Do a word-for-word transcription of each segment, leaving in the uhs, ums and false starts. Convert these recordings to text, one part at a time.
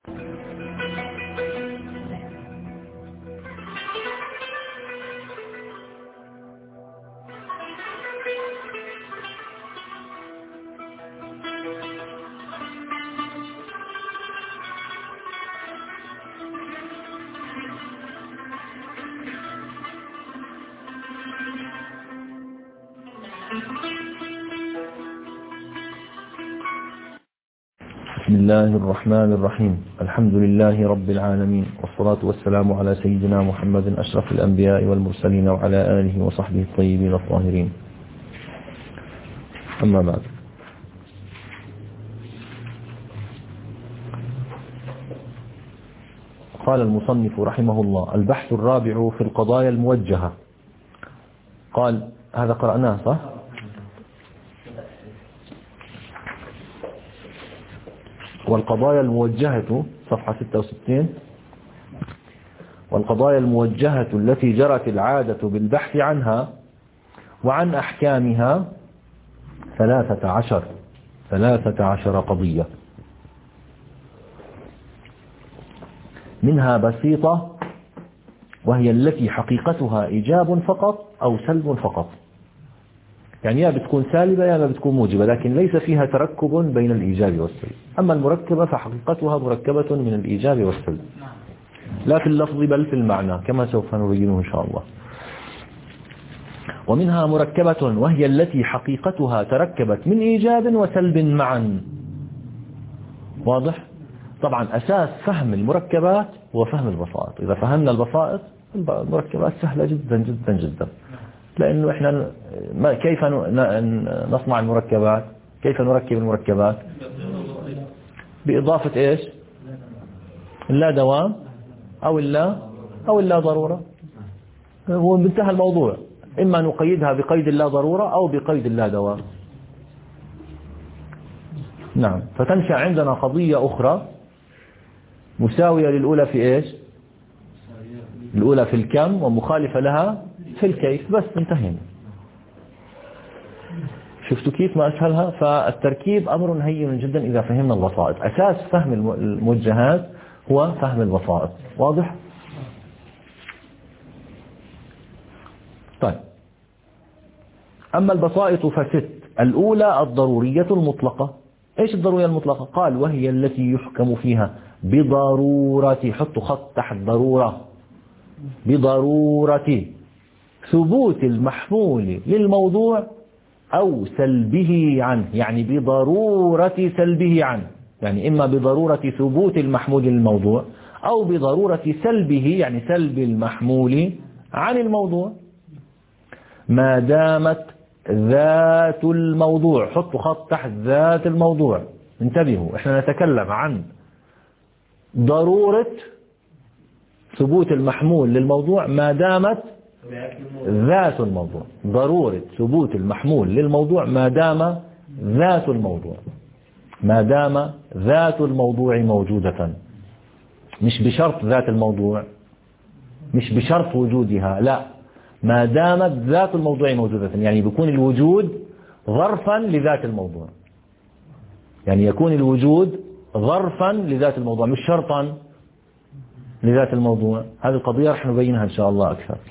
بسم الله الرحمن الرحيم. الحمد لله رب العالمين، والصلاة والسلام على سيدنا محمد أشرف الأنبياء والمرسلين وعلى آله وصحبه الطيبين الطاهرين. أما بعد، قال المصنف رحمه الله: البحث الرابع في القضايا الموجهة. قال هذا قرأناه صح؟ والقضايا الموجهة صفحة ستة وستين. والقضايا الموجهة التي جرت العادة بالبحث عنها وعن أحكامها ثلاثة عشر ثلاثة عشر قضية، منها بسيطة وهي التي حقيقتها إيجاب فقط أو سلب فقط، يعني يا بتكون سالبة يا ما بتكون موجبة، لكن ليس فيها تركب بين الإيجاب والسلب. أما المركبة فحقيقتها مركبة من الإيجاب والسلب، لا في اللفظ بل في المعنى كما سوف نبينه إن شاء الله. ومنها مركبة وهي التي حقيقتها تركبت من إيجاب وسلب معا. واضح؟ طبعا أساس فهم المركبات هو فهم البسائط. إذا فهمنا البسائط المركبات سهلة جدا جدا جدا، لأنه إحنا كيف نصنع المركبات؟ كيف نركب المركبات؟ بإضافة إيش؟ اللا دوام أو اللا أو اللا ضرورة. هو منتهى الموضوع، إما نقيدها بقيد اللا ضرورة أو بقيد اللا دوام. نعم، فتنشأ عندنا قضية أخرى مساوية للأولى في إيش؟ الأولى في الكم ومخالفة لها في الكيف. بس انتهينا. شفتوا كيف ما أسهلها؟ فالتركيب أمر هين جدا إذا فهمنا البسائط. أساس فهم الموجهات هو فهم البسائط. واضح؟ طيب، أما البسائط فست. الأولى الضرورية المطلقة. إيش الضرورية المطلقة؟ قال وهي التي يحكم فيها بضرورة، حطوا خط تحت ضرورة، بضرورة ثبوت المحمول للموضوع أو سلبه عنه، يعني بضرورة سلبه عنه، يعني إما بضرورة ثبوت المحمول للموضوع أو بضرورة سلبه، يعني سلب المحمول عن الموضوع، ما دامت ذات الموضوع. حطوا خط تحت ذات الموضوع. انتبهوا، احنا نتكلم عن ضرورة ثبوت المحمول للموضوع ما دامت ذات الموضوع. ضرورة ثبوت المحمول للموضوع ما دام ذات الموضوع، ما دام ذات الموضوع موجودة. مش بشرط ذات الموضوع، مش بشرط وجودها، لا، ما دامت ذات الموضوع موجودة، يعني بيكون الوجود ظرفا لذات الموضوع، يعني يكون الوجود ظرفا لذات الموضوع مش شرطا لذات الموضوع. هذه القضية رح نبينها إن شاء الله أكثر.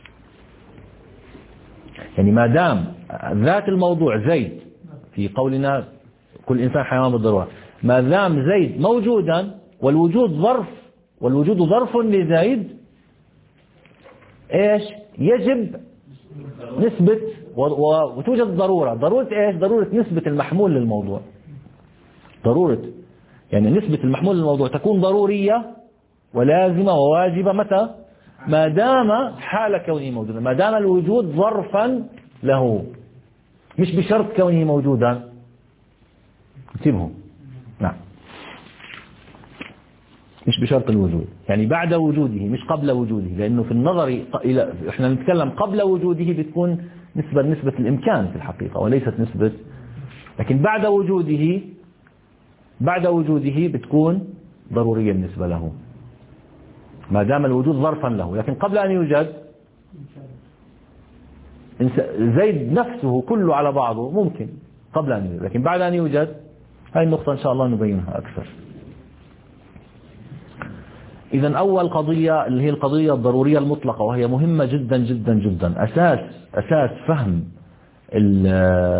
يعني ما دام ذات الموضوع زيد، في قولنا كل إنسان حيوان بالضرورة، ما دام زيد موجودا والوجود ظرف، والوجود ظرف لزيد، إيش يجب نسبة وتوجد ضرورة. ضرورة إيش؟ ضرورة نسبة المحمول للموضوع. ضرورة يعني نسبة المحمول للموضوع تكون ضرورية ولازمة وواجبة متى؟ ما دام حال كونه موجودا، ما دام الوجود ظرفا له، مش بشرط كونه موجودا. انتبهوا، نعم، مش بشرط الوجود، يعني بعد وجوده مش قبل وجوده، لأنه في النظر إلى إحنا نتكلم قبل وجوده بتكون نسبة نسبة الإمكان في الحقيقة وليست نسبة، لكن بعد وجوده بعد وجوده بتكون ضرورية بالنسبة له ما دام الوجود ظرفا له. لكن قبل أن يوجد زيد نفسه كله على بعضه ممكن قبل أن يوجد، لكن بعد أن يوجد هاي النقطة إن شاء الله نبينها أكثر. إذا أول قضية اللي هي القضية الضرورية المطلقة، وهي مهمة جدا جدا جدا، أساس أساس فهم ال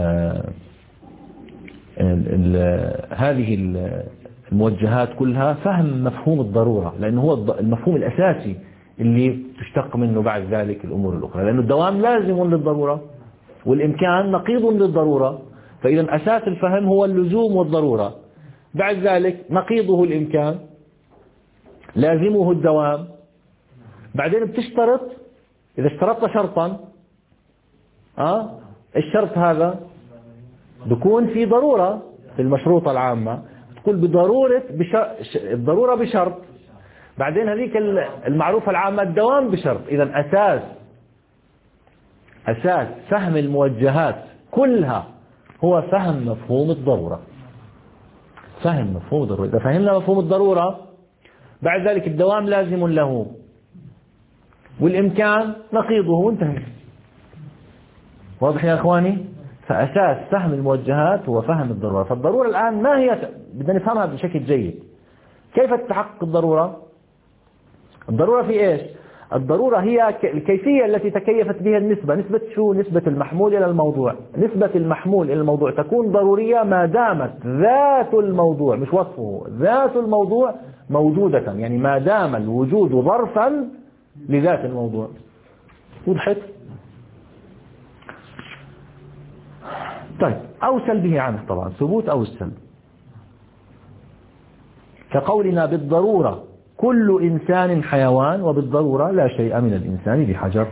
ال ال هذه الموجهات كلها فهم مفهوم الضرورة، لأنه هو المفهوم الأساسي اللي تشتق منه بعد ذلك الأمور الأخرى، لأن الدوام لازم للضرورة والإمكان نقيض للضرورة. فإذا أساس الفهم هو اللزوم والضرورة، بعد ذلك نقيضه الإمكان، لازمه الدوام. بعدين بتشترط، إذا اشترطت شرطا أه؟ الشرط هذا بيكون في ضرورة في المشروطة العامة، تقول بضرورة بشر... الضرورة بشرط، بعدين هذيك المعروفة العامة الدوام بشرط. إذا أساس أساس فهم الموجهات كلها هو فهم مفهوم الضرورة. فهم مفهوم الضرورة، إذا فهمنا مفهوم الضرورة بعد ذلك الدوام لازم له والإمكان نقيضه وانتهى. واضح يا أخواني؟ فأساس فهم الموجهات هو فهم الضرورة. فالضرورة الآن ما هي؟ بدنا نفهمها بشكل جيد. كيف تتحقق الضرورة؟ الضرورة في إيش؟ الضرورة هي الكيفية التي تكيفت بها النسبة. نسبة شو؟ نسبة المحمول إلى الموضوع. نسبة المحمول إلى الموضوع تكون ضرورية ما دامت ذات الموضوع، مش وصفه، ذات الموضوع موجودة، يعني ما دام الوجود ظرفا لذات الموضوع. وضحت؟ طيب، أو سلبه عنه طبعا، ثبوت أو السلب، كقولنا بالضرورة كل إنسان حيوان، وبالضرورة لا شيء من الإنسان بحجر.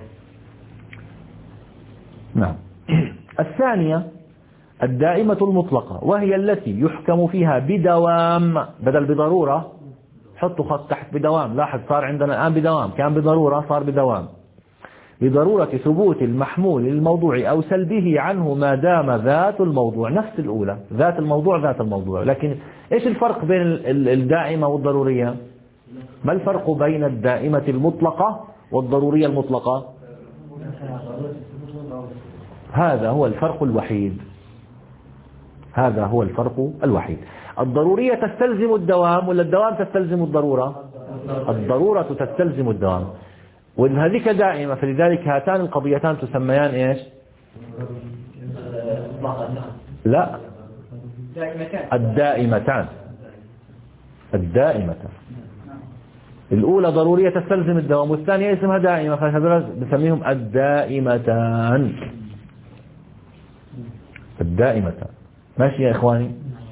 نعم. الثانية الدائمة المطلقة، وهي التي يحكم فيها بدوام، بدل بضرورة حطوا خط تحت بدوام. لاحظ صار عندنا الآن بدوام، كان بضرورة صار بدوام. بضرورة ثبوت المحمول للموضوع أو سلبه عنه ما دام ذات الموضوع. نفس الأولى، ذات الموضوع ذات الموضوع. لكن إيش الفرق بين الدائمة والضرورية؟ ما الفرق بين الدائمة المطلقة والضرورية المطلقة؟ هذا هو الفرق الوحيد. هذا هو الفرق الوحيد. الضرورية تستلزم الدوام، ولا الدوام تستلزم الضرورة؟ الضرورة تستلزم الدوام، وإن هذيك دائمة، فلذلك هاتان القضيتان تسميان إيش؟ لا، الدائمتان. الدائمتان الأولى ضرورية تستلزم الدوام، والثانية اسمها دائمة، فهذول بسميهم الدائمتان. الدائمتان. ماشي يا إخواني؟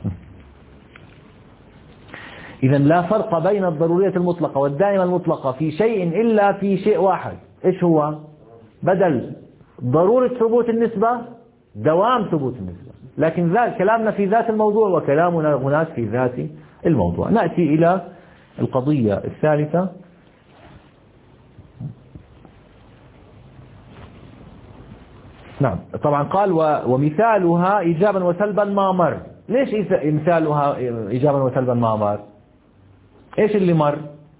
إذا لا فرق بين الضرورية المطلقة والدائمة المطلقة في شيء إلا في شيء واحد. إيش هو؟ بدل ضرورة ثبوت النسبة دوام ثبوت النسبة. لكن ذات كلامنا في ذات الموضوع، وكلامنا هناك في ذات الموضوع. نأتي إلى القضية الثالثة. نعم، طبعا قال ومثالها إيجابا وسلبا ما مر. ليش مثالها إيجابا وسلبا ما مر؟ إيش اللي مر؟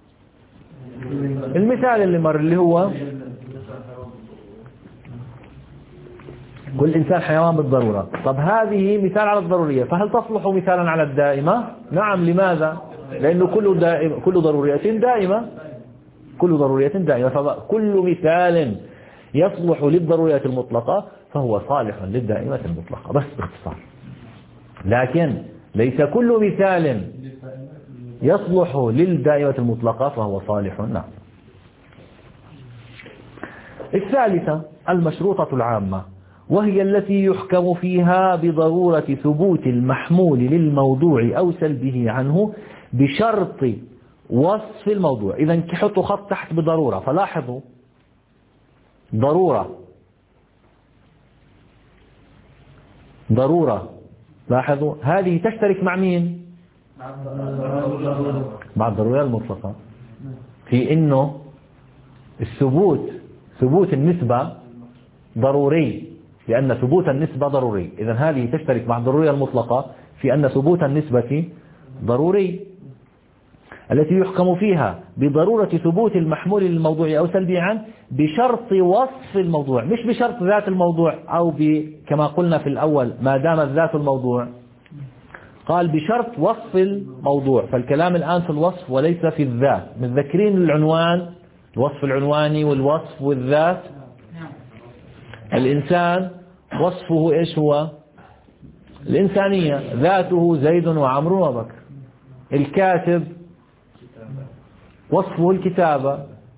المثال اللي مر اللي هو كل إنسان حيوان بالضرورة. طب هذه مثال على الضرورية، فهل تصلح مثالا على الدائمة؟ نعم. لماذا؟ لأنه كل دائم كل ضرورية دائمة. كل ضرورية دائمة، فكل مثال يصلح للضروريات المطلقة فهو صالح للدائمة المطلقة، بس باختصار. لكن ليس كل مثال يصلح للدائمة المطلقة فهو صالح. نعم. الثالثة المشروطة العامة، وهي التي يحكم فيها بضرورة ثبوت المحمول للموضوع أو سلبه عنه بشرط وصف الموضوع. إذا حطوا خط تحت بضرورة، فلاحظوا ضرورة ضرورة لاحظوا هذه تشترك مع مين؟ مع الضرورية المطلقة في إنه الثبوت ثبوت النسبة ضروري، لأن ثبوت النسبة ضروري. إذا هذه تشترك مع الضرورية المطلقة في أن ثبوت النسبة ضروري، التي يحكم فيها بضرورة ثبوت المحمول للموضوع أو سلبه عنه بشرط وصف الموضوع، مش بشرط ذات الموضوع، أو كما قلنا في الأول ما دامت ذات الموضوع. قال بشرط وصف الموضوع، فالكلام الآن في الوصف وليس في الذات. متذكرين العنوان، الوصف العنواني والوصف والذات. الإنسان وصفه إيش هو؟ الإنسانية، ذاته زيد وعمرو وبكر. الكاتب وصفه الكتابة،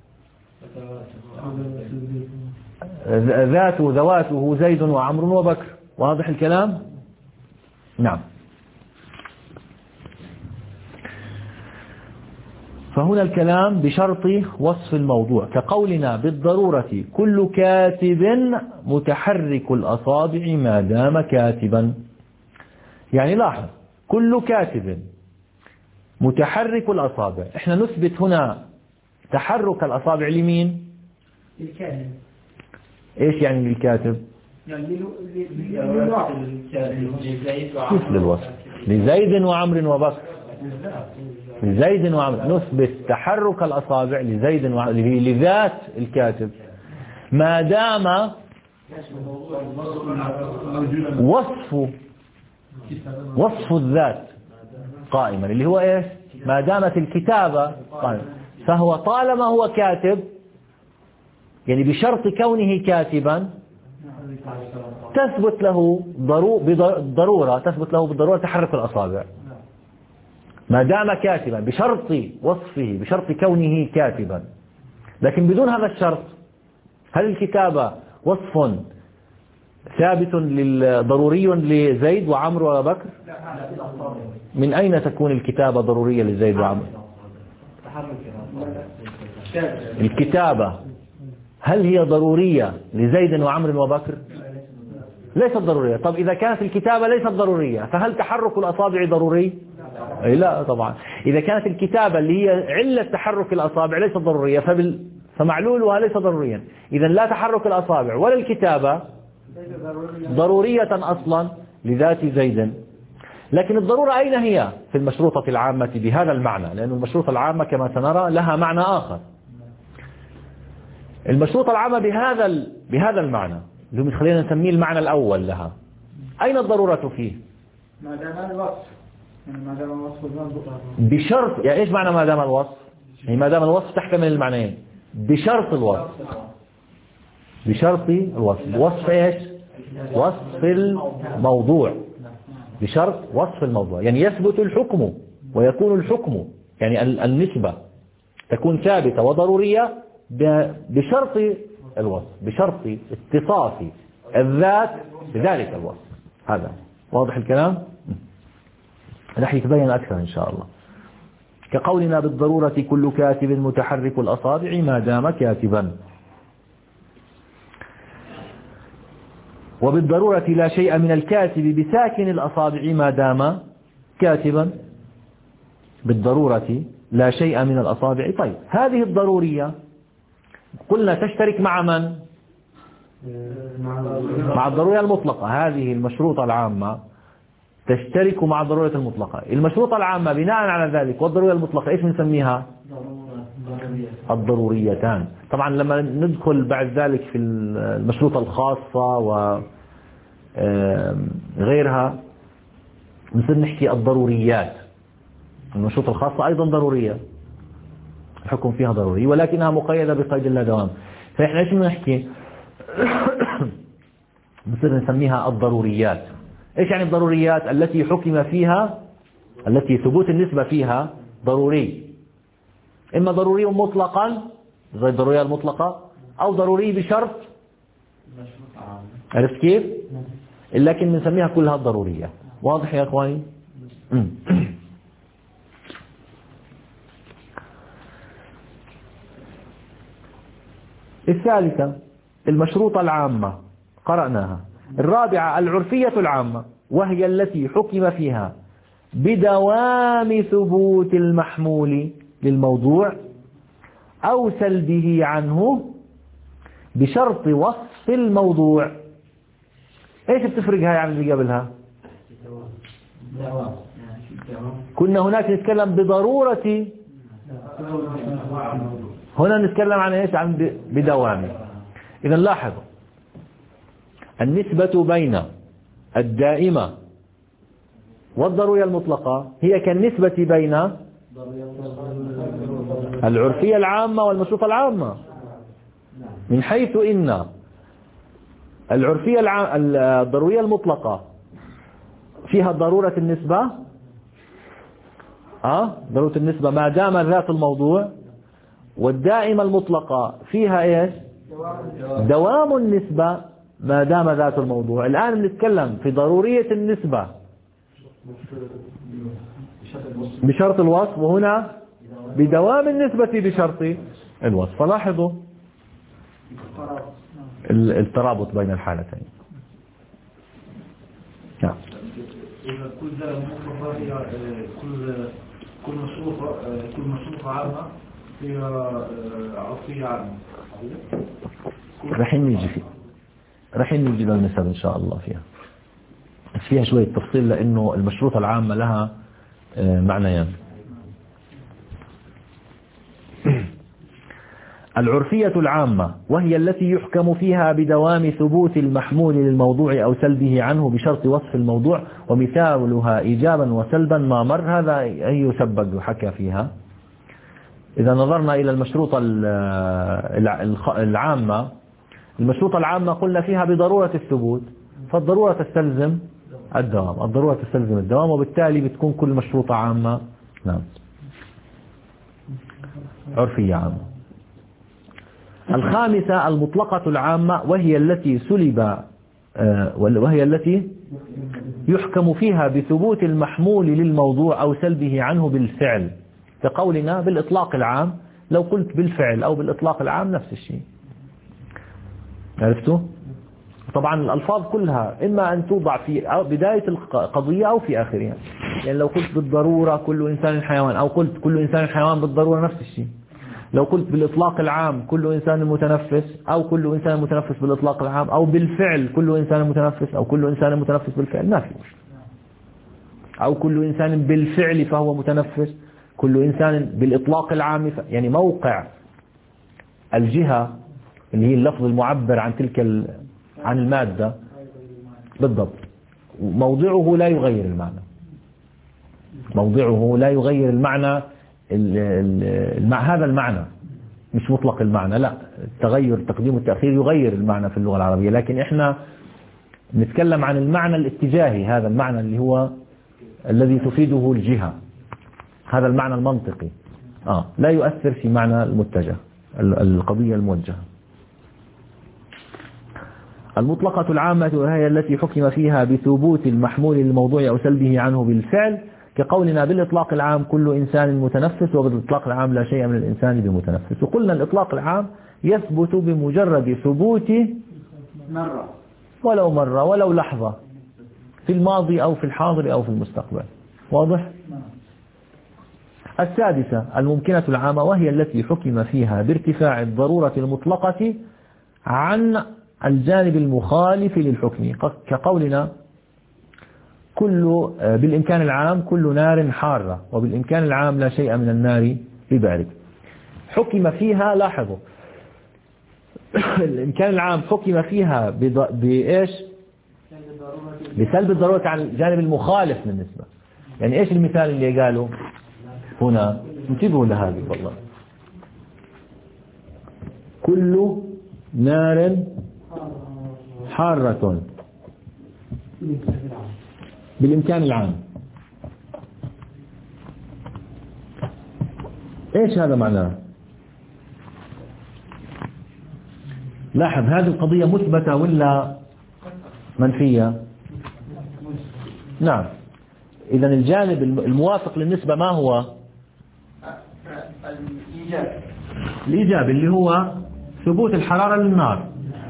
ذاته ذواته زيد وعمرو وبكر. واضح الكلام؟ نعم. فهنا الكلام بشرط وصف الموضوع، كقولنا بالضرورة كل كاتب متحرك الأصابع ما دام كاتبا. يعني لاحظ، كل كاتب متحرك الأصابع، احنا نثبت هنا تحرك الأصابع لمين؟ للكاتب. ايش يعني للكاتب؟ يعني للوصف. كيف للوصف؟ لزيد وعمر وبكر. لزيد وعمر نثبت تحرك الأصابع لزيد وعمر لذات الكاتب ما دام وصف وصف الذات قائما، اللي هو ايش؟ ما دامت الكتابة قائمة. فهو طالما هو كاتب، يعني بشرط كونه كاتبا تثبت له بالضرورة تثبت له بالضرورة تحرك الأصابع ما دام كاتبا، بشرط وصفه، بشرط كونه كاتبا. لكن بدون هذا الشرط، هل الكتابة وصف ثابت ضروري لزيد وعمر وبكر؟ من أين تكون الكتابة ضرورية لزيد وعمر؟ الكتابة هل هي ضرورية لزيد وعمر وبكر؟ ليست ضرورية. طب إذا كانت الكتابة ليست ضرورية، فهل تحرك الأصابع ضروري؟ لا طبعا. إذا كانت الكتابة اللي هي علة تحرك الأصابع ليست ضرورية، فبال... فمعلولها ليس ضروريا. إذا لا تحرك الأصابع ولا الكتابة ضرورية أصلا لذات زيد. لكن الضرورة أين هي؟ في المشروطة العامة بهذا المعنى، لأن المشروطة العامة كما سنرى لها معنى آخر. المشروطة العامة بهذا ال... بهذا المعنى اللي خلينا نسميه المعنى الأول لها، أين الضرورة فيه؟ ما دام الوصف، ما دام الوصف بشرط. يعني إيش معنى ما دام الوصف؟ يعني ما دام الوصف تحتمل المعنيين. بشرط الوصف، بشرط الوصف. وصف إيش؟ وصف الموضوع، بشرط وصف الموضوع. يعني يثبت الحكم ويكون الحكم، يعني النسبة تكون ثابتة وضرورية بشرط الوصف، بشرط اتصاف الذات بذلك الوصف. هذا واضح الكلام؟ رح يتبين أكثر إن شاء الله. كقولنا بالضرورة كل كاتب متحرك الأصابع ما دام كاتبا. وبالضرورة لا شيء من الكاتب بساكن الأصابع ما دام كاتبا. بالضرورة لا شيء من الأصابع. طيب هذه الضرورية قلنا تشترك مع من؟ مع الضرورية المطلقة. هذه المشروطة العامة تشترك مع الضرورية المطلقة. المشروطة العامة بناء على ذلك والضرورية المطلقة ايش بنسميها؟ الضروريتان. طبعا لما ندخل بعد ذلك في المشروطة الخاصة وغيرها نصير نحكي الضروريات. المشروطة الخاصة أيضا ضرورية، الحكم فيها ضروري ولكنها مقيدة بقيد لا دوام. فإحنا ايش بنحكي؟ نصير نسميها الضروريات. ايش يعني الضروريات؟ التي حكم فيها، التي ثبوت النسبة فيها ضروري، إما ضروري مطلقا زي الضرورية المطلقة، أو ضروري بشرط. عرفت كيف؟ لكن بنسميها كلها الضرورية. واضح يا أخواني؟ الثالثة المشروطة العامة قرأناها. الرابعة العرفية العامة، وهي التي حكم فيها بدوام ثبوت المحمول للموضوع أو سلبه عنه بشرط وصف الموضوع. ايش بتفرق هاي عن اللي قبلها؟ كنا هناك نتكلم بضرورة، هنا نتكلم عن ايش؟ عن بدوامه. إذا لاحظوا النسبة بين الدائمة والضرورية المطلقة هي كالنسبة بين العرفية العامة والمشروطة العامة، من حيث إن العرفية الع... الضرورية المطلقة فيها ضرورة النسبة، أه؟ ضرورة النسبة ما دام ذات الموضوع، والدائمة المطلقة فيها إيش؟ دوام النسبة ما دام ذات الموضوع. الآن نتكلم في ضرورية النسبة بشرط الوصف، وهنا بدوام النسبة بشرط الوصف. فلاحظوا الترابط بين الحالتين. نعم. إذا كل مطلقة هي كل كل مشروطة كل مشروطة عامة هي عرفية عامة. رح نيجي فيه رح نيجي للنسب إن شاء الله فيها فيها شوية تفصيل، لأنه المشروطة العامة لها معنيان. العرفية العامة وهي التي يحكم فيها بدوام ثبوت المحمول للموضوع أو سلبه عنه بشرط وصف الموضوع، ومثالها إيجابا وسلبا ما مر، هذا أي سبق وحكى فيها. إذا نظرنا إلى المشروطة العامة، المشروطة العامة قلنا فيها بضرورة الثبوت، فالضرورة تستلزم الدوام، الضرورة تستلزم الدوام، وبالتالي بتكون كل مشروطة عامة نعم عرفية عامة. الخامسة المطلقة العامة وهي التي سلب وهي التي يحكم فيها بثبوت المحمول للموضوع أو سلبه عنه بالفعل، كقولنا بالإطلاق العام. لو قلت بالفعل أو بالإطلاق العام نفس الشيء. عرفتوا؟ طبعا الألفاظ كلها إما أن توضع في بداية القضية أو في آخرها. يعني لو قلت بالضرورة كل إنسان حيوان، أو قلت كل إنسان حيوان بالضرورة نفس الشيء. لو قلت بالإطلاق العام كل إنسان متنفس، أو كل إنسان متنفس بالإطلاق العام، أو بالفعل كل إنسان متنفس، أو كل إنسان متنفس بالفعل، ما في مشكلة. أو كل إنسان بالفعل فهو متنفس، كل إنسان بالإطلاق العام. يعني موقع الجهة اللي هي اللفظ المعبر عن تلك عن المادة بالضبط، موضعه لا يغير المعنى، موضعه لا يغير المعنى المع... هذا المعنى مش مطلق المعنى، لا، التغير التقديم والتأخير يغير المعنى في اللغة العربية، لكن احنا نتكلم عن المعنى الاتجاهي، هذا المعنى اللي هو الذي تفيده الجهة، هذا المعنى المنطقي آه لا يؤثر في معنى المتجه القضية الموجهة. المطلقة العامة وهي التي حكم فيها بثبوت المحمول للموضوع أو سلبه عنه بالفعل، كقولنا بالإطلاق العام كل إنسان متنفس، وبالإطلاق العام لا شيء من الإنسان بمتنفس. وقلنا الإطلاق العام يثبت بمجرد ثبوت مرة ولو مرة ولو لحظة في الماضي أو في الحاضر أو في المستقبل. واضح؟ السادسة الممكنة العامة وهي التي حكم فيها بارتفاع الضرورة المطلقة عن الجانب المخالف للحكم، كقولنا كل بالإمكان العام كل نار حارة، وبالإمكان العام لا شيء من النار ببارد. حكم فيها، لاحظوا الإمكان العام حكم فيها بإيش؟ بسلب الضرورة عن الجانب المخالف للنسبة. يعني إيش المثال اللي قالوا هنا؟ انتبهوا لهذه والله. كل نار حارة بالإمكان العام، إيش هذا معناه؟ لاحظ هذه القضية مثبتة ولا منفية؟ نعم. إذن الجانب الموافق للنسبة ما هو؟ الإيجاب الإيجاب اللي هو ثبوت الحرارة للنار.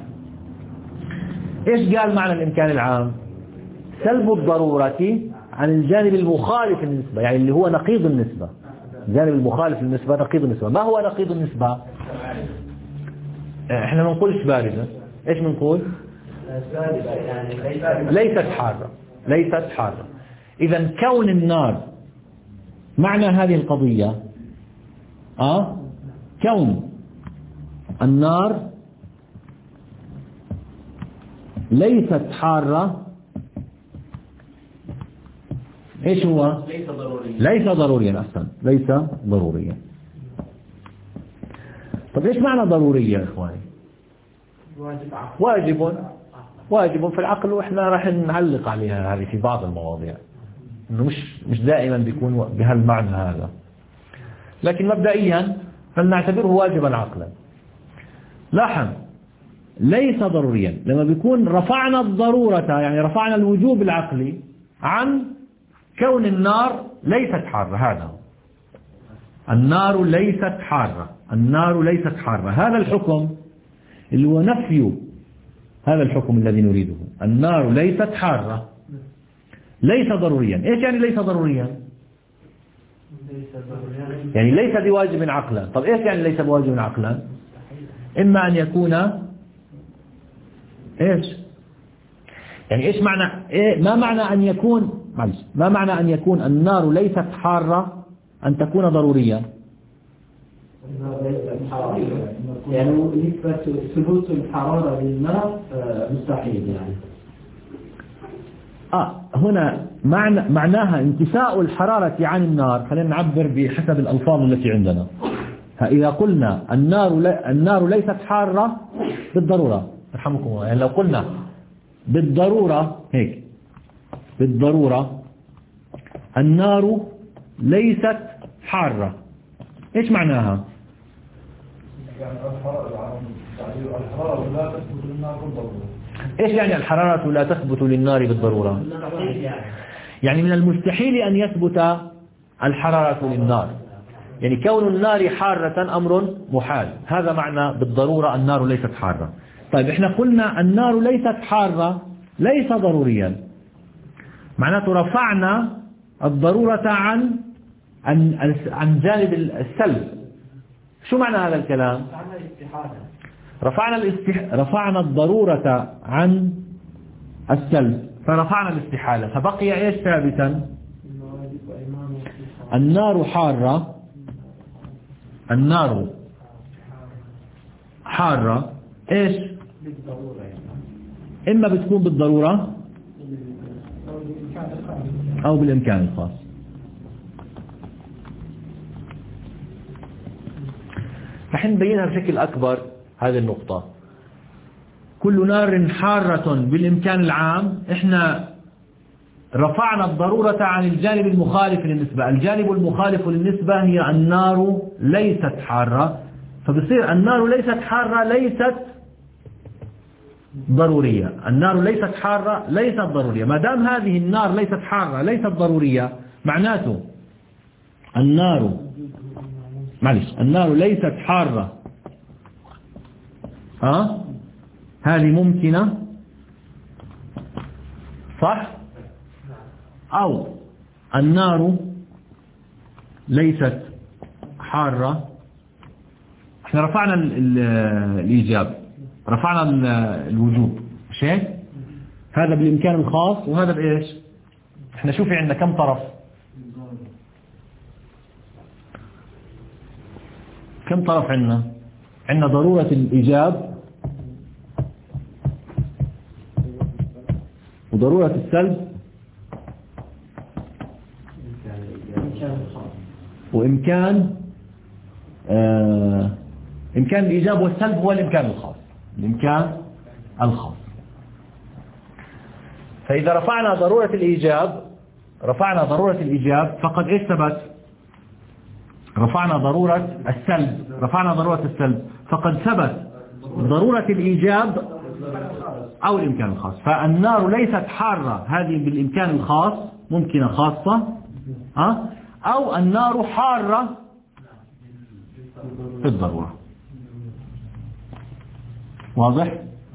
إيش قال معنى الإمكان العام؟ سلب الضرورة عن الجانب المخالف للنسبة، يعني اللي هو نقيض النسبة. الجانب المخالف للنسبة نقيض النسبة. ما هو نقيض النسبة؟ احنا ما نقولش باردة، ايش بنقول؟ ليست حارة، ليست حارة. إذا كون النار معنى هذه القضية اه كون النار ليست حارة إيش هو؟ ليس ضروري. ليس ضروريا. أحسن، ليس ضروريا. طب إيش معنى ضرورية يا إخواني؟ واجب عقل. واجب واجب في العقل، وإحنا راح نعلق عليها هذه في بعض المواضيع، إنه مش مش دائما بيكون بهالمعنى هذا، لكن مبدئيا فلنعتبره واجبا عقلا. لاحظ، ليس ضروريا لما بيكون رفعنا الضرورة، يعني رفعنا الوجوب العقلي عن كون النار ليست حارة. هذا هو. النار ليست حارة، النار ليست حارة، هذا الحكم اللي هو نفي هذا الحكم الذي نريده. النار ليست حارة، ليس ضروريا. إيش يعني ليس ضروريا؟ يعني ليس بواجب عقلا. طب إيش يعني ليس بواجب عقلا؟ إما أن يكون إيش يعني إيش معنى إيه ما معنى أن يكون معلش ما معنى أن يكون النار ليست حارة أن تكون ضروريا؟ يعني نسبة ثبوت الحرارة للنار مستحيل يعني. آه هنا معنى معناها انتفاء الحرارة عن النار. خلينا نعبر بحسب الألفاظ التي عندنا. إذا قلنا النار النار ليست حارة بالضرورة، رحمكم الله، يعني لو قلنا بالضرورة هيك، بالضرورة النار ليست حارة، إيش معناها؟ يعني الحرارة لا تثبت للنار بالضرورة. إيش يعني الحرارة لا تثبت للنار بالضرورة؟ يعني من المستحيل أن يثبت الحرارة للنار، يعني كون النار حارة أمر محال. هذا معنى بالضرورة النار ليست حارة. طيب إحنا قلنا النار ليست حارة ليس ضروريا، معناته رفعنا الضرورة عن عن عن جانب السلب. شو معنى هذا الكلام؟ رفعنا الاستح... رفعنا الضرورة عن السلب فرفعنا الاستحالة، فبقي ايش ثابتا؟ النار حارة، النار حارة ايش؟ اما بتكون بالضرورة او بالامكان الخاص. رح نبينها بشكل اكبر هذه النقطة. كل نار حارة بالامكان العام، احنا رفعنا الضرورة عن الجانب المخالف للنسبة. الجانب المخالف للنسبة هي النار ليست حارة، فبصير النار ليست حارة ليست ضرورية. النار ليست حارة ليست ضرورية. ما دام هذه النار ليست حارة ليست ضرورية، معناته النار معلش النار ليست حارة ها هذه ممكنة صح، أو النار ليست حارة. احنا رفعنا ال ال الإيجاب، رفعنا ال الوجوب، شيء هذا بالإمكان الخاص وهذا بإيش؟ احنا شوفي عندنا كم طرف؟ كم طرف عندنا؟ عندنا ضرورة الإيجاب وضرورة السلب وإمكان آه إمكان الإيجاب والسلب هو الإمكان الخاص، الإمكان الخاص. فإذا رفعنا ضرورة الإيجاب رفعنا ضرورة الإيجاب فقد إيش ثبت؟ رفعنا ضرورة السلب رفعنا ضرورة السلب فقد ثبت ضرورة الإيجاب أو الإمكان الخاص. فالنار ليست حارة هذه بالإمكان الخاص ممكنة خاصة أه؟ أو النار حارة في الضرورة. واضح؟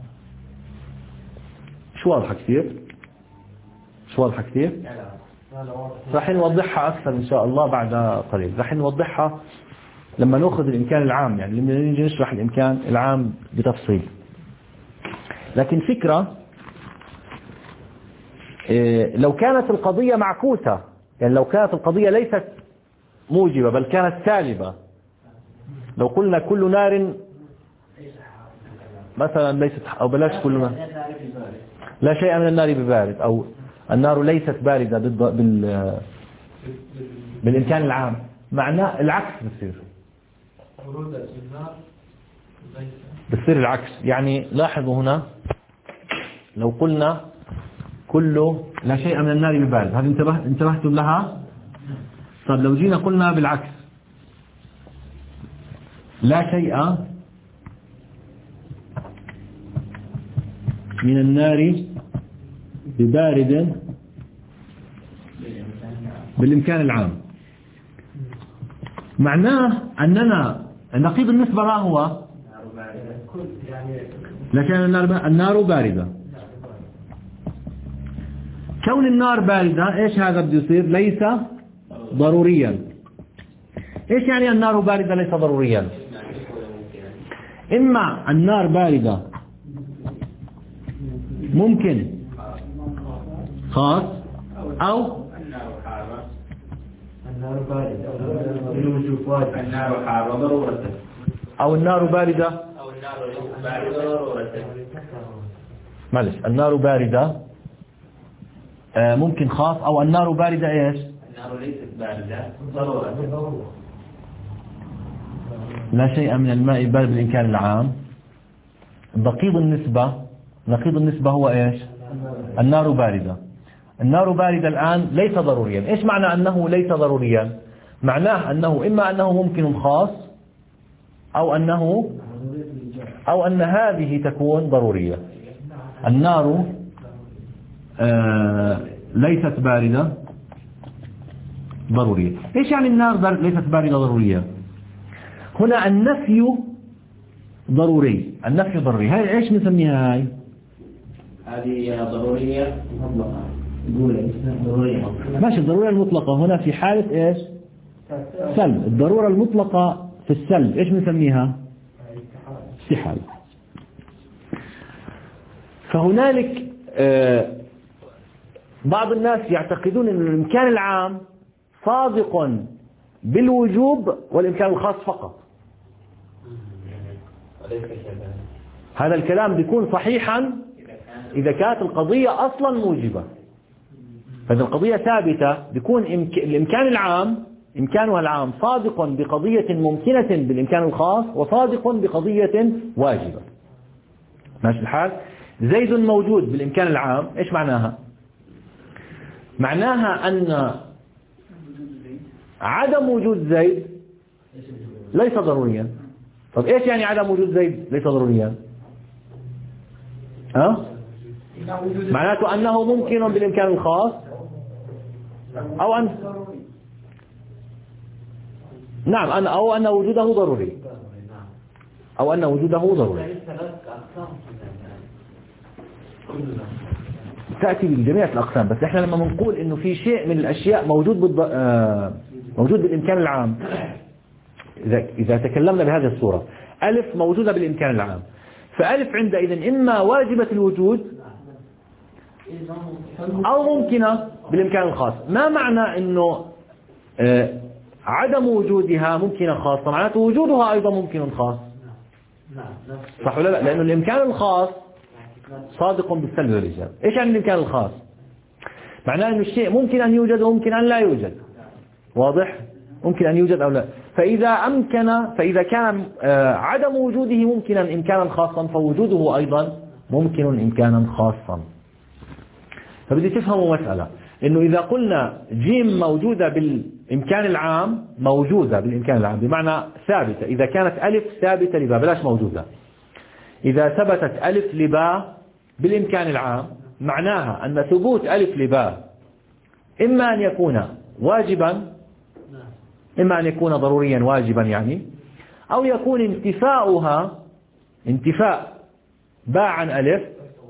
شو واضحة كثير؟ شو واضحة كثير؟ راح نوضحها أكثر إن شاء الله بعد قليل. راح نوضحها لما نأخذ الإمكان العام، يعني لما نيجي نشرح الإمكان العام بتفصيل. لكن فكرة إيه لو كانت القضية معكوسة، يعني لو كانت القضية ليست موجبة بل كانت سالبة، لو قلنا كل نار مثلا ليست، أو بلاش كل نار لا شيء من النار ببارد، أو النار ليست باردة بال... بالإمكان العام، معناه العكس بصير برودة النار بصير العكس. يعني لاحظوا هنا لو قلنا كله لا شيء من النار ببارد، هذه انتبه انتبهتم لها؟ طب لو جينا قلنا بالعكس لا شيء من النار ببارد بالإمكان العام، معناه أننا نقيض النسبة ما هو؟ لا شيء من النار النار باردة. كون النار باردة إيش هذا بده يصير؟ ليس ضروريا. إيش يعني النار باردة ليس ضروريا؟ إما النار باردة ممكن خاص أو النار باردة الوجوب واجب النار حارة ضرورة أو النار باردة أو النار باردة ضرورة. معلش النار باردة آه ممكن خاص أو النار باردة إيش؟ النار ليست باردة ضرورة. لا شيء من الماء بارد بالإمكان العام. نقيض النسبة نقيض النسبة هو إيش؟ النار باردة. النار باردة الآن ليس ضروريا. إيش معنى أنه ليس ضروريا؟ معناه أنه إما أنه ممكن خاص أو أنه أو أن هذه تكون ضرورية. النار آه ليست باردة ضرورية. إيش يعني النار ليست باردة ضرورية؟ هنا النفي ضروري. النفي ضروري. هاي إيش نسميها هاي؟ هذه ضرورية مطلقة. ضرورية ماشي. الضرورة المطلقة هنا في حالة إيش؟ سلب. الضرورة المطلقة في السلب إيش نسميها؟ استحال. فهنالك آه بعض الناس يعتقدون أن الإمكان العام صادق بالوجوب والإمكان الخاص فقط. هذا الكلام بيكون صحيحا إذا كانت القضية أصلا موجبة. فإذا القضية ثابتة بيكون الإمكان العام إمكانها العام صادق بقضية ممكنة بالإمكان الخاص وصادق بقضية واجبة. ماشي الحال؟ زيد موجود بالإمكان العام إيش معناها؟ معناها أن عدم وجود زيد ليس ضروريا. طب إيش يعني عدم وجود زيد ليس ضروريا؟ ها؟ معناته أنه ممكن بالإمكان الخاص أو أن نعم أن أو أن وجوده ضروري أو أن وجوده ضروري. تأتي بجميع الأقسام. بس إحنا لما بنقول إنه في شيء من الأشياء موجود بالض... آه... موجود بالإمكان العام، إذا إذا تكلمنا بهذه الصورة ألف موجودة بالإمكان العام، فألف عندئذ إما واجبة الوجود أو ممكنة بالإمكان الخاص. ما معنى إنه آه عدم وجودها ممكنة خاصة؟ معناته وجودها أيضا ممكن خاص. صح ولا لا؟ لأنه الإمكان الخاص صادق بالسلب والإيجاب. إيش يعني الإمكان الخاص؟ معناه إنه الشيء ممكن أن يوجد وممكن أن لا يوجد. واضح؟ ممكن أن يوجد أو لا. فإذا أمكن فإذا كان آه عدم وجوده ممكنا إمكانا خاصا فوجوده أيضا ممكن إمكانا خاصا. فبدي تفهموا مسألة إنه إذا قلنا جيم موجودة بالإمكان العام موجودة بالإمكان العام بمعنى ثابتة. إذا كانت ألف ثابتة لباء بلاش موجودة. إذا ثبتت ألف لباء بالإمكان العام معناها أن ثبوت ألف لباء إما أن يكون واجبا إما أن يكون ضروريا واجبا يعني، أو يكون انتفاؤها انتفاء باء عن ألف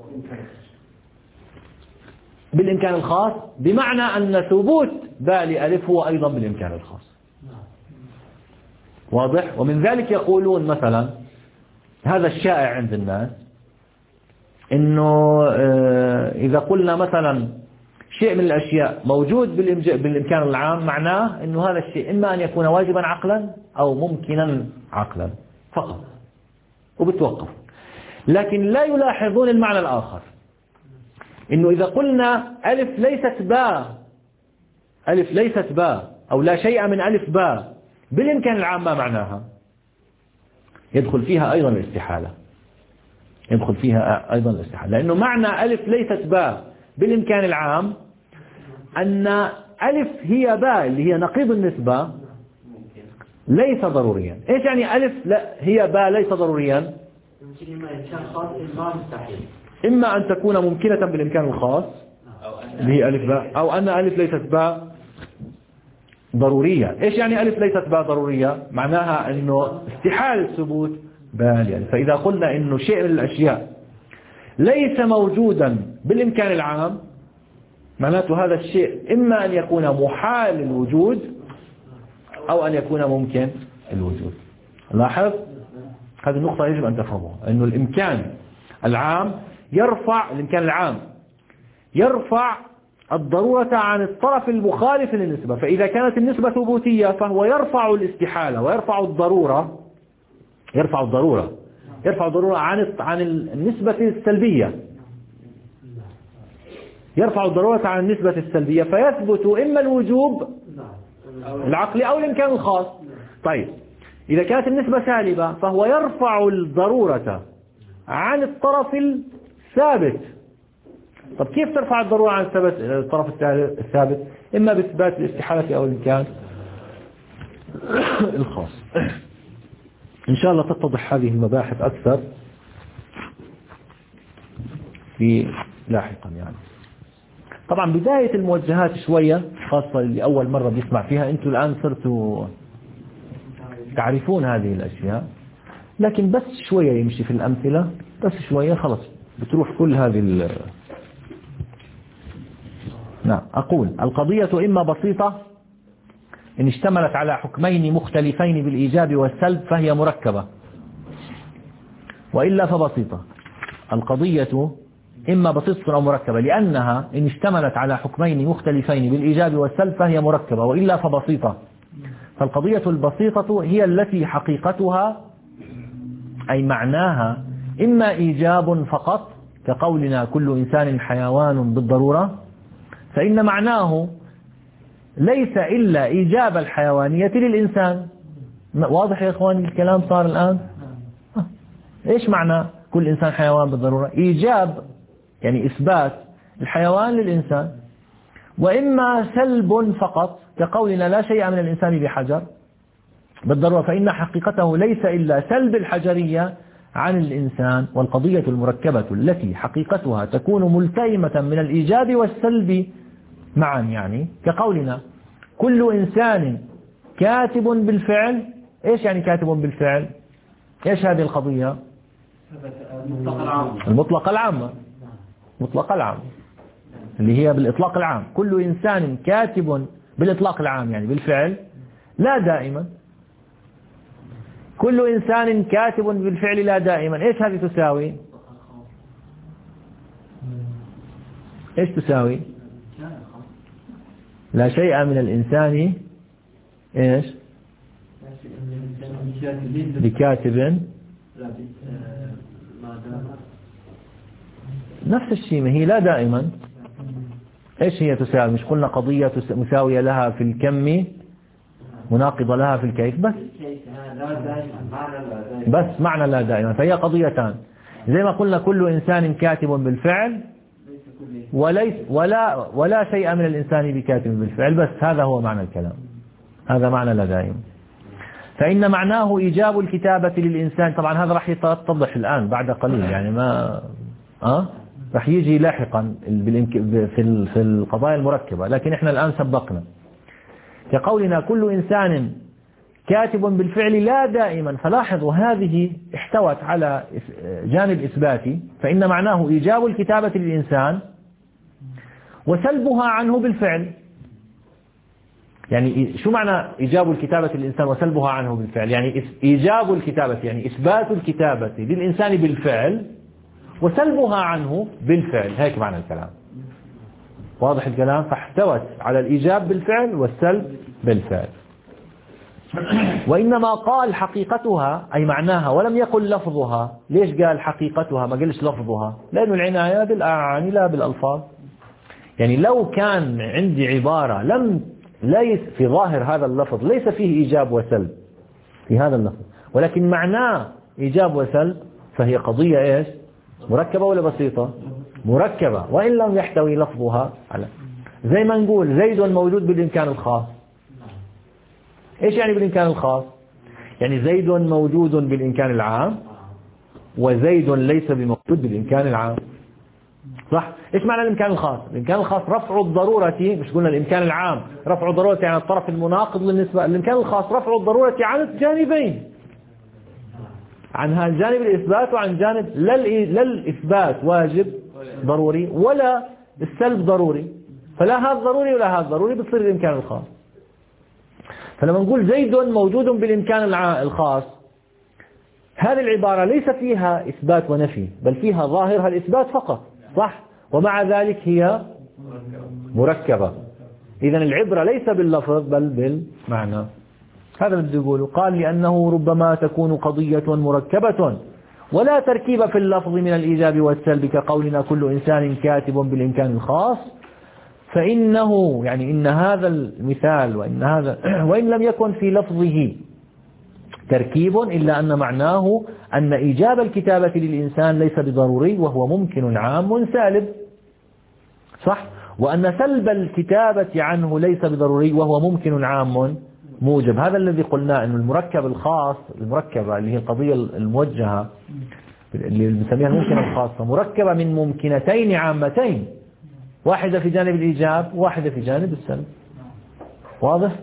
بالإمكان الخاص بمعنى أن ثبوت باء لألف هو أيضا بالإمكان الخاص. واضح؟ ومن ذلك يقولون مثلا هذا الشائع عند الناس إنه إذا قلنا مثلا شيء من الأشياء موجود بالإمكان العام معناه إنه هذا الشيء إما أن يكون واجبا عقلا أو ممكنا عقلا فقط وبتوقف. لكن لا يلاحظون المعنى الآخر. إنه إذا قلنا ألف ليست باء، ألف ليست باء أو لا شيء من ألف باء، بالإمكان العام ما معناها؟ يدخل فيها أيضا الاستحالة، يدخل فيها أيضا الاستحالة، لأنه معنى ألف ليست باء بالإمكان العام أن ألف هي باء اللي هي نقيض النسبة ليس ضروريا. إيش يعني ألف لا هي باء ليس ضروريا؟ إما أن تكون ممكنة بالإمكان الخاص اللي هي ألف باء، أو أن ألف ليست باء ضرورية. إيش يعني ألف ليست باء ضرورية؟ معناها أنه استحالة ثبوت باء. يعني فإذا قلنا أنه شيء من الأشياء ليس موجودا بالإمكان العام، معناته هذا الشيء إما أن يكون محال الوجود أو أن يكون ممكن الوجود. لاحظ هذه النقطة يجب أن تفهمها، أنه الإمكان العام يرفع الإمكان العام يرفع الضرورة عن الطرف المخالف للنسبة. فإذا كانت النسبة ثبوتية فهو يرفع الاستحالة ويرفع الضرورة يرفع الضرورة يرفع الضرورة عن عن النسبة السلبية، يرفع الضرورة عن النسبة السلبية فيثبت إما الوجوب العقلي أو الإمكان الخاص. طيب إذا كانت النسبة سالبة فهو يرفع الضرورة عن الطرف الثابت. طب كيف ترفع الضرورة عن الطرف الثابت؟ إما بإثبات الاستحالة أو الإمكان الخاص. إن شاء الله تتضح هذه المباحث أكثر في لاحقا. يعني طبعا بداية الموجهات شوية، خاصة اللي أول مرة بيسمع فيها، أنتوا الآن صرتوا تعرفون هذه الأشياء، لكن بس شوية يمشي في الأمثلة، بس شوية خلص بتروح كل هذه ال... نعم. أقول القضية إما بسيطة إن اشتملت على حكمين مختلفين بالإيجاب والسلب فهي مركبة، وإلا فبسيطة. القضية إما بسيطة أو مركبة، لأنها إن اشتملت على حكمين مختلفين بالإيجاب والسلب فهي مركبة، وإلا فبسيطة. فالقضية البسيطة هي التي حقيقتها أي معناها إما إيجاب فقط كقولنا كل إنسان حيوان بالضرورة، فإن معناه ليس إلا إيجاب الحيوانية للإنسان. واضح يا إخواني الكلام صار الآن؟ إيش معنى كل إنسان حيوان بالضرورة؟ إيجاب يعني إثبات الحيوان للإنسان، وإما سلب فقط كقولنا لا شيء من الإنسان بحجر بالضرورة، فإن حقيقته ليس إلا سلب الحجرية عن الإنسان. والقضية المركبة التي حقيقتها تكون ملتئمة من الإيجاب والسلب معا، يعني كقولنا كل إنسان كاتب بالفعل. إيش يعني كاتب بالفعل؟ إيش هذه القضية؟ المطلق العامة، مطلق العام اللي هي بالإطلاق العام. كل إنسان كاتب بالإطلاق العام يعني بالفعل، لا دائما. كل إنسان كاتب بالفعل لا دائما. إيش هذه تساوي؟ إيش تساوي؟ لا شيء من الإنسان إيش بكاتب، نفس الشيء، ما هي لا دائما. إيش هي تساوي؟ مش قلنا قضية مساوية لها في الكم مناقضة لها في الكيف؟ بس بس معنى لا دائما، فهي قضيتان. زي ما قلنا كل إنسان كاتب بالفعل وليس ولا ولا شيء من الإنسان بكاتب بالفعل، بس هذا هو معنى الكلام، هذا معنى لا دائما. فإن معناه إيجاب الكتابة للإنسان. طبعا هذا راح يتضح الآن بعد قليل، يعني ما أه راح يجي لاحقا في في القضايا المركبة، لكن احنا الآن سبقنا. كقولنا كل إنسان كاتب بالفعل لا دائما، فلاحظوا هذه احتوت على جانب إثباتي. فإن معناه إيجاب الكتابة للإنسان وسلبها عنه بالفعل. يعني شو معنى إيجاب الكتابة للإنسان وسلبها عنه بالفعل؟ يعني إيجاب الكتابة يعني إثبات الكتابة للإنسان بالفعل وسلبها عنه بالفعل، هيك معنى الكلام. واضح الكلام؟ فاحتوت على الإيجاب بالفعل والسلب بالفعل. وإنما قال حقيقتها أي معناها ولم يقل لفظها. ليش قال حقيقتها ما قالش لفظها؟ لأنه العناية بالأعاني لا بالألفاظ. يعني لو كان عندي عبارة لم ليس في ظاهر هذا اللفظ ليس فيه إيجاب وسلب في هذا اللفظ، ولكن معناه إيجاب وسلب، فهي قضية إيش؟ مركبة ولا بسيطة؟ مركبة، وإن لم يحتوي لفظها على. زي ما نقول زيد موجود بالإمكان الخاص. إيش يعني بالإمكان الخاص؟ يعني زيد موجود بالإمكان العام وزيد ليس بموجود بالإمكان العام. صح؟ إيش معنى الإمكان الخاص؟ الإمكان الخاص رفع الضرورة، مش قلنا الإمكان العام رفع الضرورة عن الطرف المناقض للنسبة، الإمكان الخاص رفع الضرورة عن الجانبين، عن جانب الإثبات وعن جانب لا الإثبات واجب ضروري ولا السلب ضروري، فلا هذا ضروري ولا هذا ضروري، بتصير الإمكان الخاص. فلما نقول زيد موجود بالإمكان الخاص، هذه العبارة ليس فيها إثبات ونفي، بل فيها ظاهرها الإثبات فقط، صح؟ ومع ذلك هي مركبة. إذن العبرة ليس باللفظ بل بالمعنى. هذا اللي يقوله. قال لأنه ربما تكون قضية مركبة ولا تركيب في اللفظ من الإيجاب والسلب، كقولنا كل إنسان كاتب بالإمكان الخاص، فإنه يعني إن هذا المثال وإن هذا وإن لم يكن في لفظه تركيب إلا أن معناه أن إيجاب الكتابة للإنسان ليس بضروري وهو ممكن عام سالب، صح؟ وأن سلب الكتابة عنه ليس بضروري وهو ممكن عام موجب. هذا الذي قلنا أن المركب الخاص، المركبة اللي هي القضية الموجهة اللي بنسميها الممكنة الخاصة، مركبة من ممكنتين عامتين، واحدة في جانب الإيجاب وواحدة في جانب السلب. واضح؟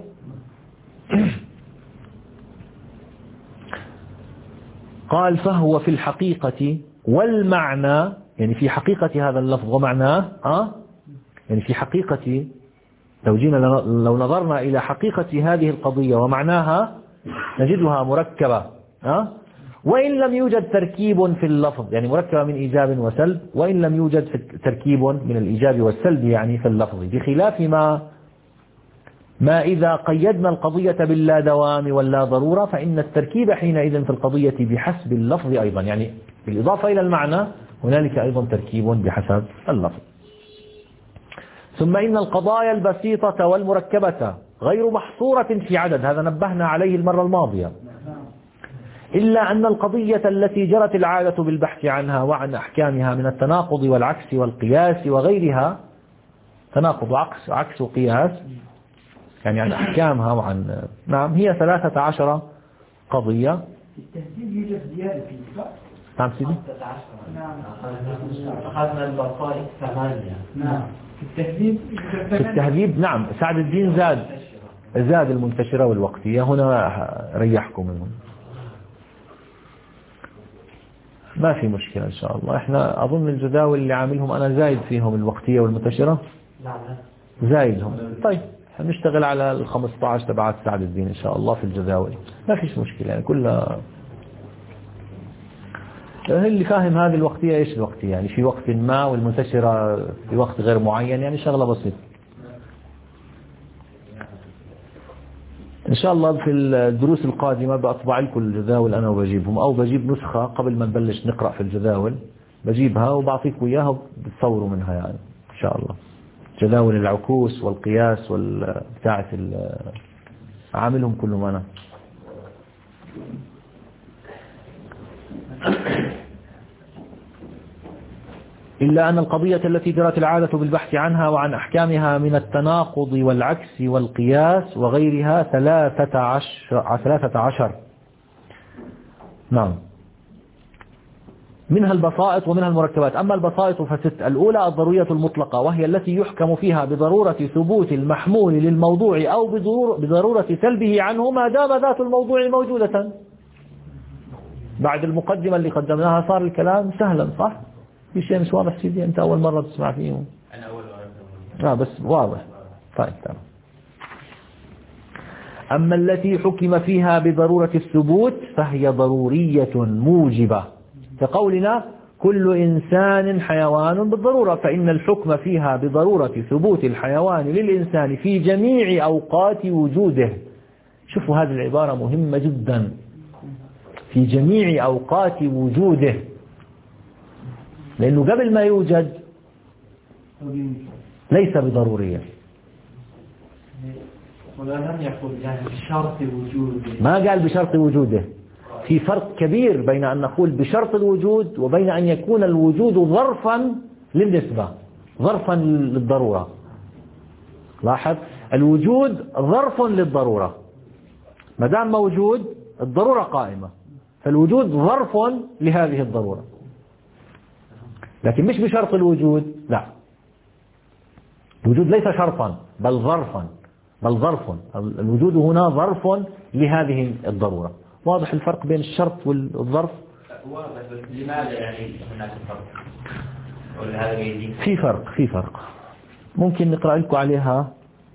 قال فهو في الحقيقة والمعنى، يعني في حقيقة هذا اللفظ ومعناه، أه؟ يعني في حقيقة، لو جينا لو نظرنا إلى حقيقة هذه القضية ومعناها نجدها مركبة، أه؟ وإن لم يوجد تركيب في اللفظ، يعني مركبة من إيجاب وسلب، وإن لم يوجد تركيب من الإيجاب والسلب يعني في اللفظ، بخلاف ما ما إذا قيدنا القضية باللا دوام واللا ضرورة، فإن التركيب حينئذ في القضية بحسب اللفظ أيضا، يعني بالإضافة إلى المعنى هنالك أيضا تركيب بحسب اللفظ. ثم إن القضايا البسيطة والمركبة غير محصورة في عدد، هذا نبهنا عليه المرة الماضية، إلا أن القضية التي جرت العادة بالبحث عنها وعن أحكامها من التناقض والعكس والقياس وغيرها، تناقض وعكس عكس وقياس، يعني عن أحكامها وعن، نعم، هي ثلاثة عشر قضية. التهذيب يوجد زيادة في الإطلاق. نعم سيدي. نعم. أخذنا البصائر ثمانية. نعم. في التهذيب. في التهذيب نعم، سعد الدين زاد زاد المنتشرة والوقتية، هنا ريحكم منهم. ما في مشكلة إن شاء الله. إحنا أظن الجداول اللي عاملهم أنا زايد فيهم الوقتية والمنتشرة. نعم. زايدهم. طيب نشتغل على ال خمسة عشر تبعات سعد الدين إن شاء الله في الجداول، ما فيش مشكلة، يعني كلها اللي فاهم هذه الوقتية إيش الوقتية، يعني في وقت ما، والمنتشرة في وقت غير معين، يعني شغلة بسيطة. إن شاء الله في الدروس القادمة بأطبع لكم الجداول أنا وبجيبهم، أو بجيب نسخة قبل ما نبلش نقرأ في الجداول، بجيبها وبعطيكم إياها وبتصوروا منها يعني إن شاء الله. جداول العكوس والقياس والبتاعة عاملهم كلهم أنا. إلا أن القضية التي جرت العادة بالبحث عنها وعن أحكامها من التناقض والعكس والقياس وغيرها ثلاثة عشر, ثلاثة عشر. نعم، منها البسائط ومنها المركبات. أما البسائط فست: الأولى الضرورية المطلقة، وهي التي يحكم فيها بضرورة ثبوت المحمول للموضوع أو بضرورة سلبه عنه ما دام ذات الموضوع موجودة. بعد المقدمة اللي قدمناها صار الكلام سهلا، صح؟ في شيء مش واضح سيدي؟ أنت أول مرة تسمع فيه. أنا أول مرة. آه بس واضح. طيب تمام. أما التي حكم فيها بضرورة الثبوت فهي ضرورية موجبة، كقولنا كل إنسان حيوان بالضرورة، فإن الحكم فيها بضرورة ثبوت الحيوان للإنسان في جميع أوقات وجوده شوفوا هذه العبارة مهمة جدا. في جميع أوقات وجوده، لأنه قبل ما يوجد ليس بضرورية. ولا لم يقل يعني بشرط وجوده، ما قال بشرط وجوده. في فرق كبير بين أن نقول بشرط الوجود وبين أن يكون الوجود ظرفا للنسبة، ظرفا للضرورة. لاحظ، الوجود ظرف للضرورة، ما دام موجود الضرورة قائمة، فالوجود ظرف لهذه الضرورة، لكن مش بشرط الوجود. لا، الوجود ليس شرطا بل ظرفا، بل ظرف. الوجود هنا ظرف لهذه الضرورة. واضح الفرق بين الشرط والظرف؟ واضح، بس لماذا يعني هناك فرق؟ ولا هذا يجي؟ في فرق، في فرق. ممكن نقرأ لكم عليها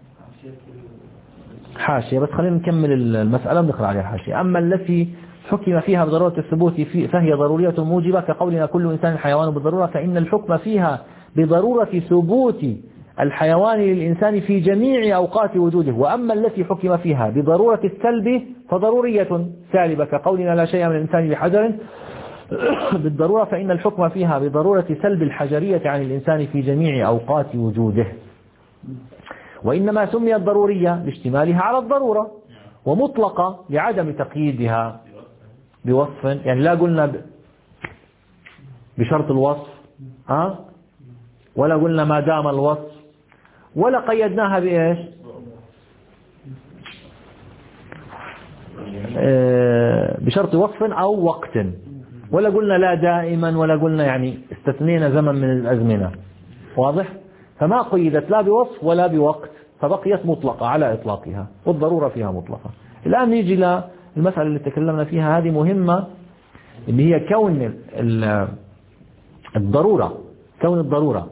حاشية، بس خلينا نكمل المسألة ونقرأ عليها حاشية. أما التي حكم فيها بضرورة الثبوت فهي ضرورية موجبة كقولنا كل إنسان حيوان بالضرورة، فإن الحكم فيها بضرورة ثبوت الحيوان للإنسان في جميع أوقات وجوده. وأما التي حكم فيها بضرورة السلب فضرورية سالبة كقولنا لا شيء من الإنسان بحجر بالضرورة، فإن الحكم فيها بضرورة سلب الحجرية عن الإنسان في جميع أوقات وجوده. وإنما سميت ضرورية لاشتمالها على الضرورة، ومطلقة لعدم تقييدها بوصف. يعني لا قلنا بشرط الوصف، ها، ولا قلنا ما دام الوصف، ولا قيدناها بإيش؟ بشرط وصف أو وقت، ولا قلنا لا دائما، ولا قلنا يعني استثنينا زمن من الأزمنة. واضح؟ فما قيدت لا بوصف ولا بوقت، فبقيت مطلقة على إطلاقها، والضرورة فيها مطلقة. الآن نيجي للمسألة اللي تكلمنا فيها، هذه مهمة، اللي هي كون الضرورة، كون الضرورة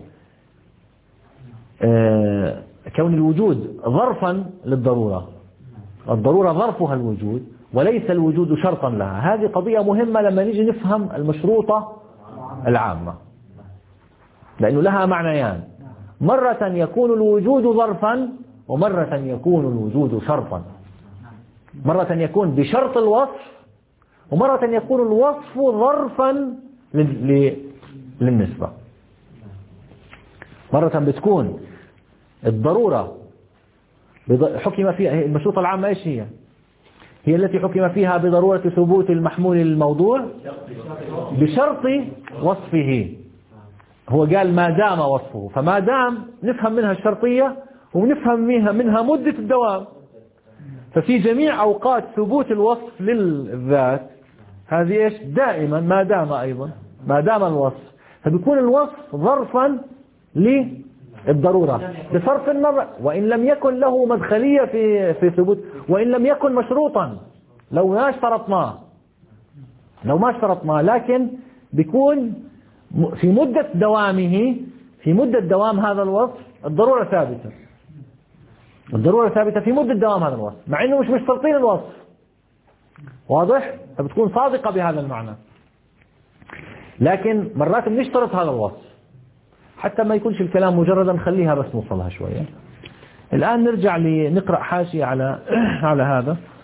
كون الوجود ظرفا للضرورة. الضرورة ظرفها الوجود وليس الوجود شرطا لها. هذه قضية مهمة لما نيجي نفهم المشروطة العامة، لأنه لها معنيان: مرة يكون الوجود ظرفا، ومرة يكون الوجود شرطا. مرة يكون بشرط الوصف، ومرة يكون الوصف ظرفا للنسبة. مرة بتكون الضرورة حكم فيها، المشروطة العامة ايش هي؟ هي التي حكم فيها بضرورة ثبوت المحمول للموضوع بشرط وصفه. هو قال ما دام وصفه، فما دام نفهم منها الشرطية ونفهم منها منها مدة الدوام. ففي جميع أوقات ثبوت الوصف للذات هذه ايش؟ دائما ما دام، أيضا ما دام الوصف، فبيكون الوصف ظرفا للضرورة بصرف النظر، وإن لم يكن له مدخلية في في ثبوت، وإن لم يكن مشروطا، لو ما اشترطناه لو ما اشترطناه لكن بيكون في مدة دوامه، في مدة دوام هذا الوصف الضرورة ثابتة. الضرورة ثابتة في مدة دوام هذا الوصف، مع انه مش مشترطين الوصف. واضح؟ فبتكون صادقة بهذا المعنى. لكن مرات بنشترط هذا الوصف حتى ما يكونش الكلام مجردا، نخليها بس نوصلها شوية. الآن نرجع لنقرأ حاشية على على هذا.